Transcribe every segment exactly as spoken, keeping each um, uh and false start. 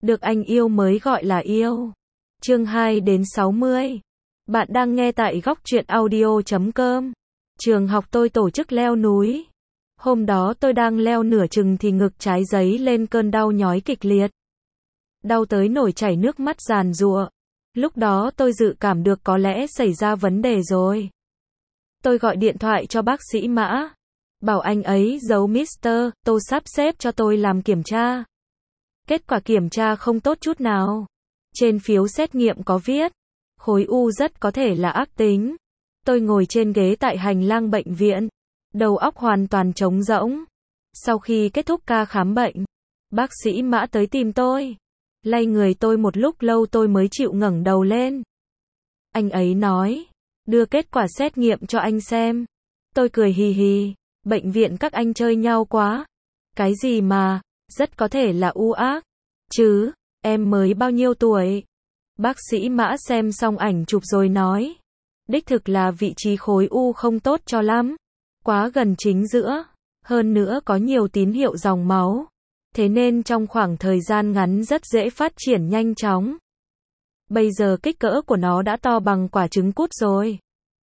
Được anh yêu mới gọi là yêu. Chương hai đến sáu mươi. Bạn đang nghe tại góc truyện audio chấm com. Trường học tôi tổ chức leo núi. Hôm đó tôi đang leo nửa chừng thì ngực trái giấy lên cơn đau nhói kịch liệt. Đau tới nổi chảy nước mắt giàn giụa. Lúc đó tôi dự cảm được có lẽ xảy ra vấn đề rồi. Tôi gọi điện thoại cho bác sĩ Mã. Bảo anh ấy giấu Mister Tô sắp xếp cho tôi làm kiểm tra. Kết quả kiểm tra không tốt chút nào. Trên phiếu xét nghiệm có viết, khối u rất có thể là ác tính. Tôi ngồi trên ghế tại hành lang bệnh viện, đầu óc hoàn toàn trống rỗng. Sau khi kết thúc ca khám bệnh, bác sĩ Mã tới tìm tôi. Lay người tôi một lúc lâu tôi mới chịu ngẩng đầu lên. Anh ấy nói, đưa kết quả xét nghiệm cho anh xem. Tôi cười hì hì, bệnh viện các anh chơi nhau quá. Cái gì mà, rất có thể là u ác. Chứ, em mới bao nhiêu tuổi? Bác sĩ Mã xem xong ảnh chụp rồi nói. Đích thực là vị trí khối u không tốt cho lắm. Quá gần chính giữa. Hơn nữa có nhiều tín hiệu dòng máu. Thế nên trong khoảng thời gian ngắn rất dễ phát triển nhanh chóng. Bây giờ kích cỡ của nó đã to bằng quả trứng cút rồi.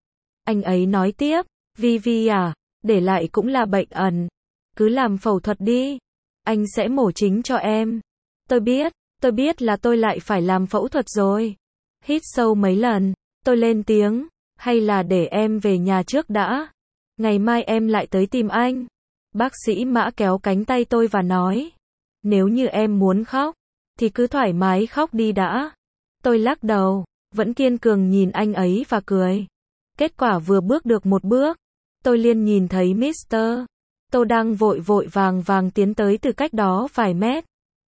Anh ấy nói tiếp, Vi Vi à, để lại cũng là bệnh ẩn. Cứ làm phẫu thuật đi. Anh sẽ mổ chính cho em. Tôi biết, tôi biết là tôi lại phải làm phẫu thuật rồi. Hít sâu mấy lần, tôi lên tiếng, hay là để em về nhà trước đã. Ngày mai em lại tới tìm anh. Bác sĩ Mã kéo cánh tay tôi và nói, nếu như em muốn khóc, thì cứ thoải mái khóc đi đã. Tôi lắc đầu, vẫn kiên cường nhìn anh ấy và cười. Kết quả vừa bước được một bước, tôi liền nhìn thấy Mister Tô đang vội vội vàng vàng tiến tới từ cách đó vài mét.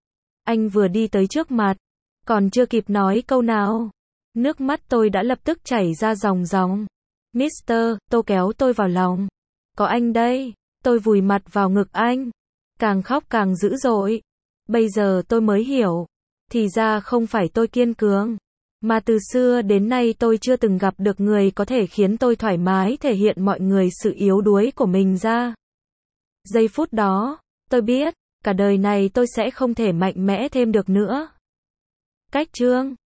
Anh vừa đi tới trước mặt, còn chưa kịp nói câu nào, nước mắt tôi đã lập tức chảy ra ròng ròng. Mister Tô kéo tôi vào lòng. Có anh đây. Tôi vùi mặt vào ngực anh. Càng khóc càng dữ dội. Bây giờ tôi mới hiểu. Thì ra không phải tôi kiên cường. Mà từ xưa đến nay tôi chưa từng gặp được người có thể khiến tôi thoải mái thể hiện mọi người sự yếu đuối của mình ra. Giây phút đó, tôi biết, cả đời này tôi sẽ không thể mạnh mẽ thêm được nữa. Cách chương